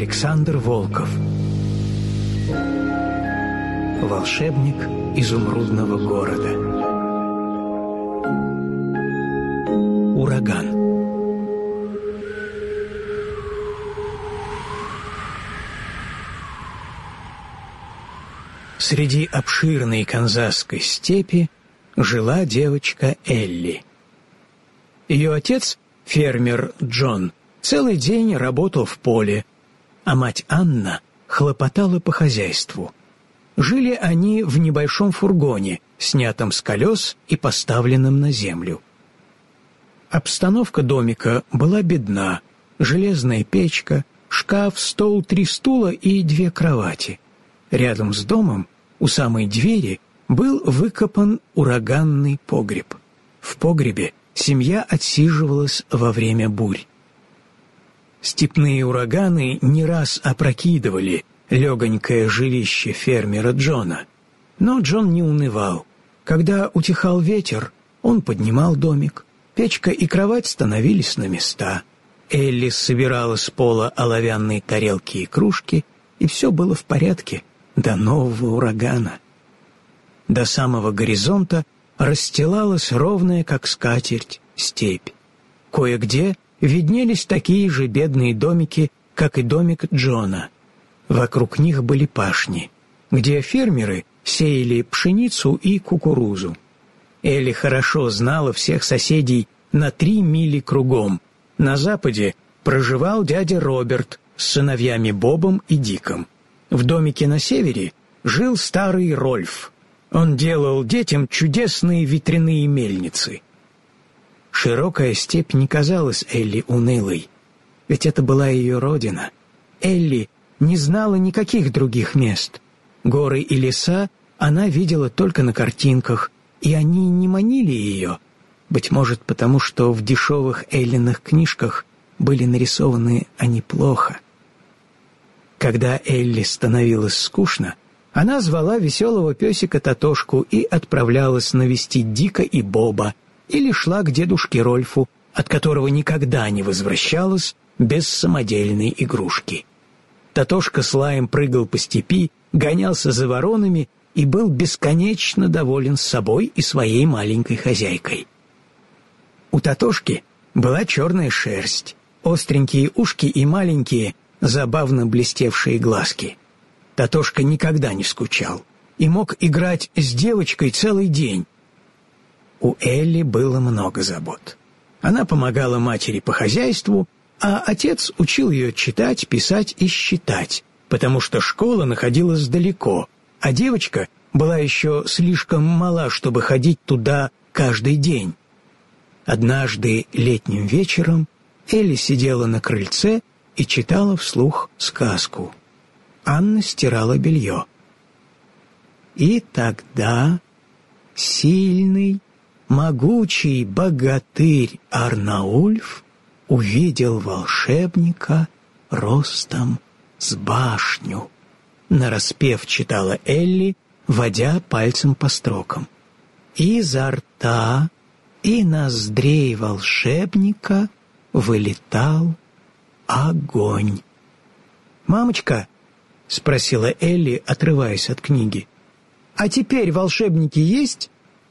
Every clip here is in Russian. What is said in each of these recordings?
Александр Волков. Волшебник изумрудного города. Ураган. Среди обширной канзасской степи жила девочка Элли. Ее отец, фермер Джон, целый день работал в поле, а мать Анна хлопотала по хозяйству. Жили они в небольшом фургоне, снятом с колес и поставленном на землю. Обстановка домика была бедна: железная печка, шкаф, стол, 3 стула и 2 кровати. Рядом с домом, у самой двери, был выкопан ураганный погреб. В погребе семья отсиживалась во время бурь. Степные ураганы не раз опрокидывали легонькое жилище фермера Джона. Но Джон не унывал. Когда утихал ветер, он поднимал домик. Печка и кровать становились на места. Элли собирала с пола оловянные тарелки и кружки, и все было в порядке до нового урагана. До самого горизонта расстилалась ровная, как скатерть, степь. Кое-где виднелись такие же бедные домики, как и домик Джона. Вокруг них были пашни, где фермеры сеяли пшеницу и кукурузу. Элли хорошо знала всех соседей на 3 мили кругом. На западе проживал дядя Роберт с сыновьями Бобом и Диком. В домике на севере жил старый Рольф. Он делал детям чудесные ветряные мельницы. Широкая степь не казалась Элли унылой, ведь это была ее родина. Элли не знала никаких других мест. Горы и леса она видела только на картинках, и они не манили ее, быть может, потому что в дешевых Эллиных книжках были нарисованы они плохо. Когда Элли становилось скучно, она звала веселого песика Татошку и отправлялась навестить Дика и Боба, или шла к дедушке Рольфу, от которого никогда не возвращалась без самодельной игрушки. Татошка с лаем прыгал по степи, гонялся за воронами и был бесконечно доволен собой и своей маленькой хозяйкой. У Татошки была черная шерсть, остренькие ушки и маленькие, забавно блестевшие глазки. Татошка никогда не скучал и мог играть с девочкой целый день. У Элли было много забот. Она помогала матери по хозяйству, а отец учил ее читать, писать и считать, потому что школа находилась далеко, а девочка была еще слишком мала, чтобы ходить туда каждый день. Однажды летним вечером Элли сидела на крыльце и читала вслух сказку. Анна стирала белье. И тогда сильный, могучий богатырь Арнаульф увидел волшебника ростом с башню. Нараспев читала Элли, водя пальцем по строкам. Изо рта и ноздрей волшебника вылетал огонь. «Мамочка», — спросила Элли, отрываясь от книги, — «а теперь волшебники есть?»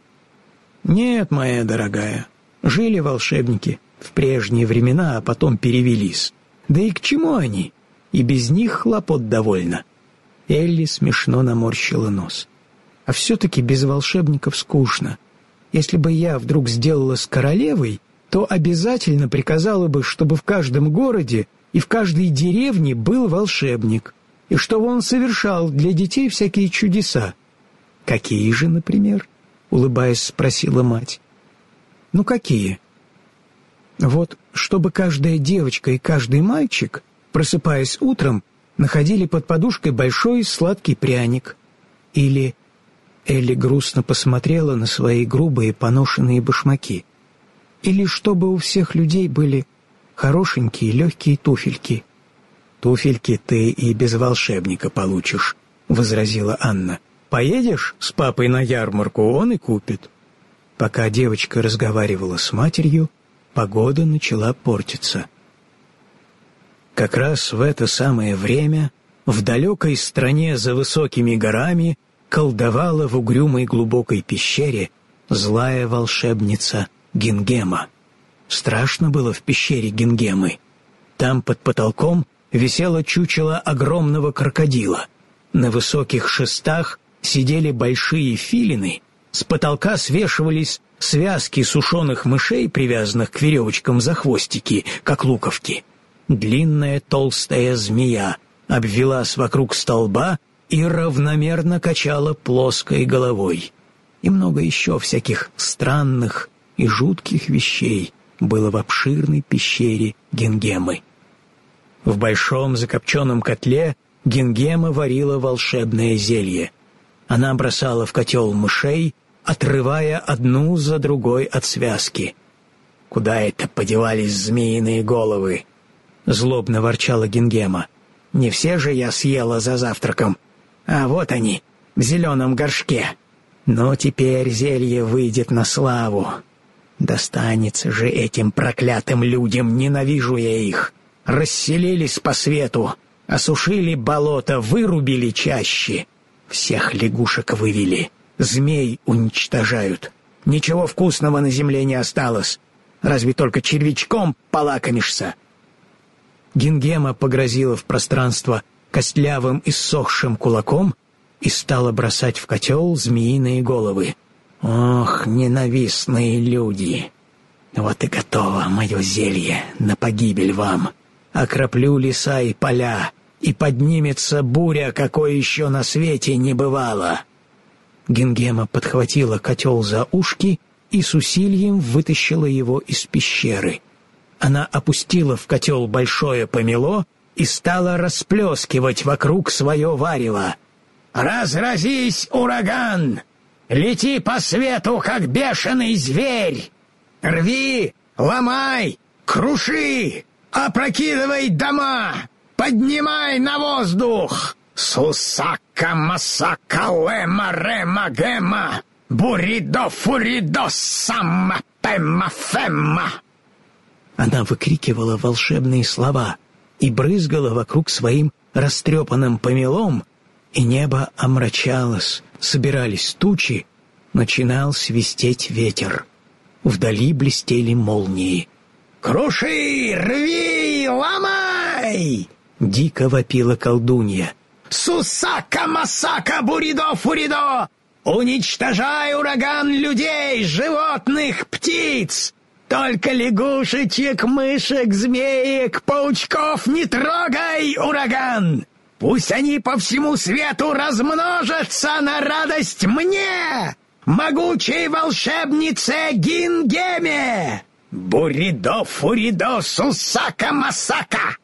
«Нет, моя дорогая, жили волшебники в прежние времена, а потом перевелись. Да и к чему они? И без них хлопот довольно». Элли смешно наморщила нос. «А все-таки без волшебников скучно. Если бы я вдруг сделалась королевой, то обязательно приказала бы, чтобы в каждом городе и в каждой деревне был волшебник, и чтобы он совершал для детей всякие чудеса». «Какие же, например?» — улыбаясь, спросила мать. «Ну, какие?» «Вот, чтобы каждая девочка и каждый мальчик, просыпаясь утром, находили под подушкой большой сладкий пряник. Или...» Элли грустно посмотрела на свои грубые поношенные башмаки. «Или чтобы у всех людей были хорошенькие легкие туфельки». «Туфельки ты и без волшебника получишь», — возразила Анна. «Поедешь с папой на ярмарку, он и купит». Пока девочка разговаривала с матерью, погода начала портиться. Как раз в это самое время в далекой стране за высокими горами колдовала в угрюмой глубокой пещере злая волшебница Гингема. Страшно было в пещере Гингемы. Там под потолком висело чучело огромного крокодила. На высоких шестах сидели большие филины, с потолка свешивались связки сушеных мышей, привязанных к веревочкам за хвостики, как луковки. Длинная толстая змея обвелась вокруг столба и равномерно качала плоской головой. И много еще всяких странных и жутких вещей было в обширной пещере Гингемы. В большом закопченном котле Гингема варила волшебное зелье. Она бросала в котел мышей, отрывая одну за другой от связки. «Куда это подевались змеиные головы?» — злобно ворчала Гингема. «Не все же я съела за завтраком, а вот они, в зеленом горшке. Но теперь зелье выйдет на славу. Достанется же этим проклятым людям, ненавижу я их. Расселились по свету, осушили болото, вырубили чащи. Всех лягушек вывели, змей уничтожают. Ничего вкусного на земле не осталось, разве только червячком полакомишься». Гингема погрозила в пространство костлявым иссохшим кулаком и стала бросать в котел змеиные головы. «Ох, ненавистные люди! Вот и готово мое зелье на погибель вам. Окроплю леса и поля, и поднимется буря, какой еще на свете не бывало». Гингема подхватила котел за ушки и с усилием вытащила его из пещеры. Она опустила в котел большое помело и стала расплескивать вокруг свое варево. «Разразись, ураган! Лети по свету, как бешеный зверь! Рви, ломай, круши, опрокидывай дома, поднимай на воздух! Сусака, масака, лема, рема, гема, буридо, фуридо, самма, пемма, фемма!» Она выкрикивала волшебные слова и брызгала вокруг своим растрепанным помелом, и небо омрачалось, собирались тучи, начинал свистеть ветер. Вдали блестели молнии. «Круши, рви, ломай!» — дико вопила колдунья. «Сусака-масака, буридо-фуридо! Уничтожай, ураган, людей, животных, птиц! Только лягушечек, мышек, змеек, паучков не трогай, ураган! Пусть они по всему свету размножатся на радость мне, могучей волшебнице Гингеме! Буридо-фуридо, сусака-масака!»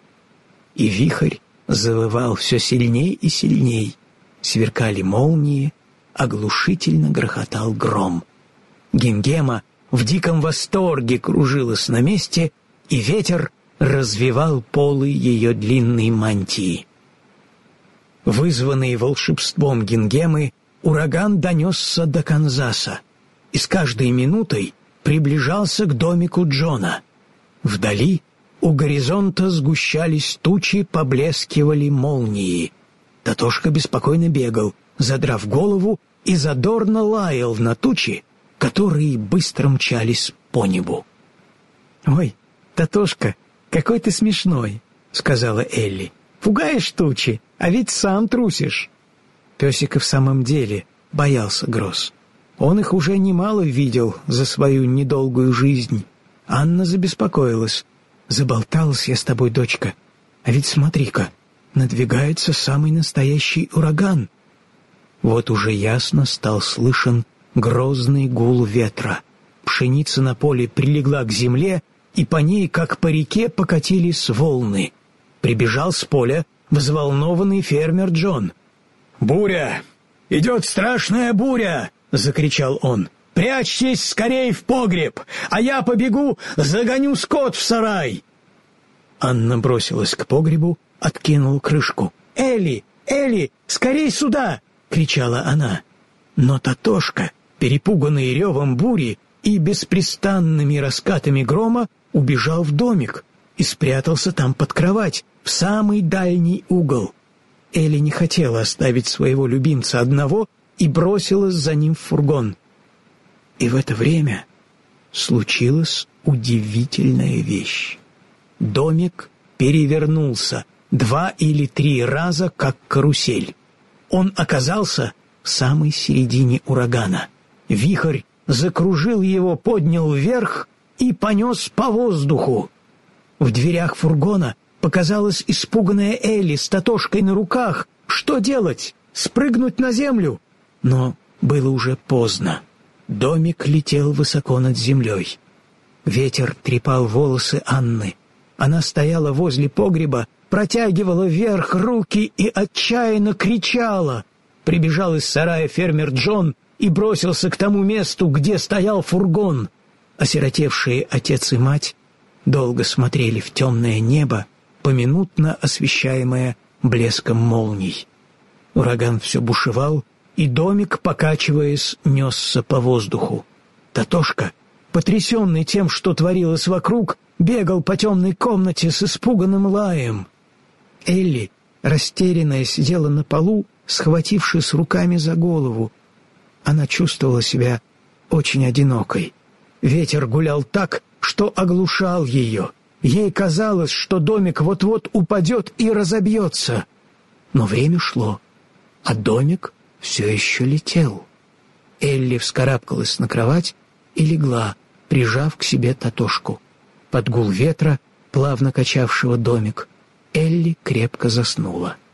И вихрь завывал все сильней и сильней. Сверкали молнии, оглушительно грохотал гром. Гингема в диком восторге кружилась на месте, и ветер развевал полы ее длинной мантии. Вызванный волшебством Гингемы, ураган донесся до Канзаса и с каждой минутой приближался к домику Джона. Вдали у горизонта сгущались тучи, поблескивали молнии. Татошка беспокойно бегал, задрав голову, и задорно лаял на тучи, которые быстро мчались по небу. «Ой, Татошка, какой ты смешной!» — сказала Элли. «Пугаешь тучи, а ведь сам трусишь». Песик и в самом деле боялся гроз. Он их уже немало видел за свою недолгую жизнь. Анна забеспокоилась. «Заболталась я с тобой, дочка. А ведь смотри-ка, надвигается самый настоящий ураган». Вот уже ясно стал слышен грозный гул ветра. Пшеница на поле прилегла к земле, и по ней, как по реке, покатились волны. Прибежал с поля взволнованный фермер Джон. «Буря! Идет страшная буря!» — закричал он. «Прячьтесь скорей в погреб, а я побегу, загоню скот в сарай!» Анна бросилась к погребу, откинула крышку. «Элли! Элли! Скорей сюда!» — кричала она. Но Татошка, перепуганный ревом бури и беспрестанными раскатами грома, убежал в домик. и спрятался там под кровать, в самый дальний угол. Элли не хотела оставить своего любимца одного и бросилась за ним в фургон. И в это время случилась удивительная вещь. Домик перевернулся 2 или 3 раза, как карусель. Он оказался в самой середине урагана. Вихрь закружил его, поднял вверх и понес по воздуху. В дверях фургона показалась испуганная Элли с Тотошкой на руках. Что делать? Спрыгнуть на землю? Но было уже поздно. Домик летел высоко над землей. Ветер трепал волосы Анны. Она стояла возле погреба, протягивала вверх руки и отчаянно кричала. Прибежал из сарая фермер Джон и бросился к тому месту, где стоял фургон. Осиротевшие отец и мать долго смотрели в темное небо, поминутно освещаемое блеском молний. Ураган все бушевал, и домик, покачиваясь, несся по воздуху. Тотошка, потрясенный тем, что творилось вокруг, бегал по темной комнате с испуганным лаем. Элли, растерянная, сидела на полу, схватившись руками за голову. Она чувствовала себя очень одинокой. Ветер гулял так, что оглушал ее. Ей казалось, что домик вот-вот упадет и разобьется. Но время шло, а домик все еще летел. Элли вскарабкалась на кровать и легла, прижав к себе Тотошку. Под гул ветра, плавно качавшего домик, Элли крепко заснула.